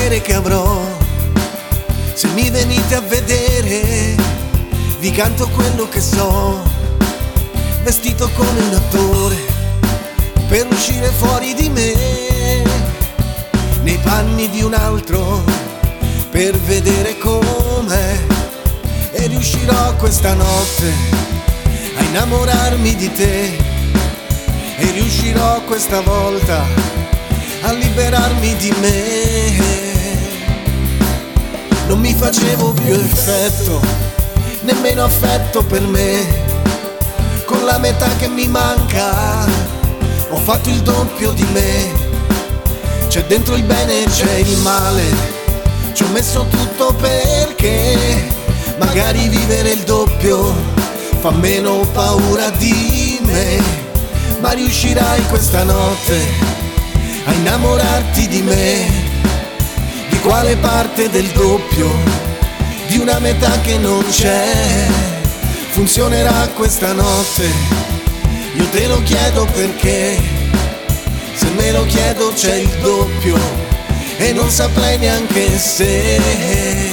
potere che avrò. Se mi venite a vedere, vi canto quello che so, vestito come un attore per uscire fuori di me, nei panni di un altro, per vedere com'è. E riuscirò questa notte a innamorarmi di te, e riuscirò questa volta a liberarmi di me. Non mi facevo più effetto, nemmeno affetto per me. Con la metà che mi manca ho fatto il doppio di me. C'è dentro il bene e c'è il male, ci ho messo tutto perché magari vivere il doppio fa meno paura di me. Ma riuscirai questa notte a innamorarti di me. Di quale parte del doppio? Di una metà che non c'è. Funzionerà questa notte? Io te lo chiedo perché se me lo chiedo c'è il doppio e non saprei neanche se.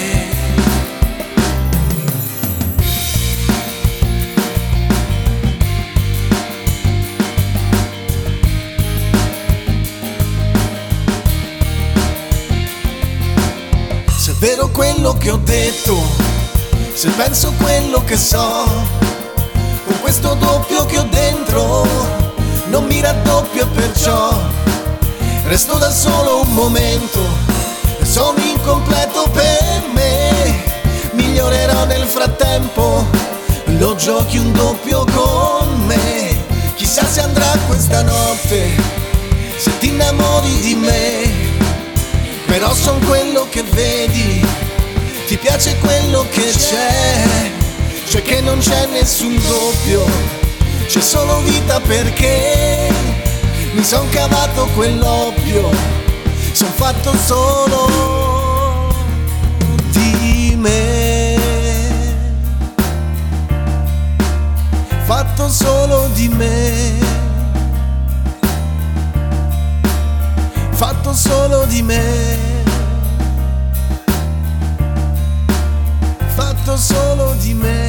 Se è vero quello che ho detto, se penso quello che so, con questo doppio che ho dentro non mi raddoppio, e perciò resto da solo un momento e sono incompleto per me. Migliorerò nel frattempo, lo giochi un doppio con me. Chissà se andrà questa notte, se ti innamori di me. Però son quello che vedi, ti piace quello che c'è, cioè che non c'è nessun doppio, c'è solo vita perché mi son cavato quell'oppio, son fatto solo di me, fatto solo di me, fatto solo di me, fatto solo di me.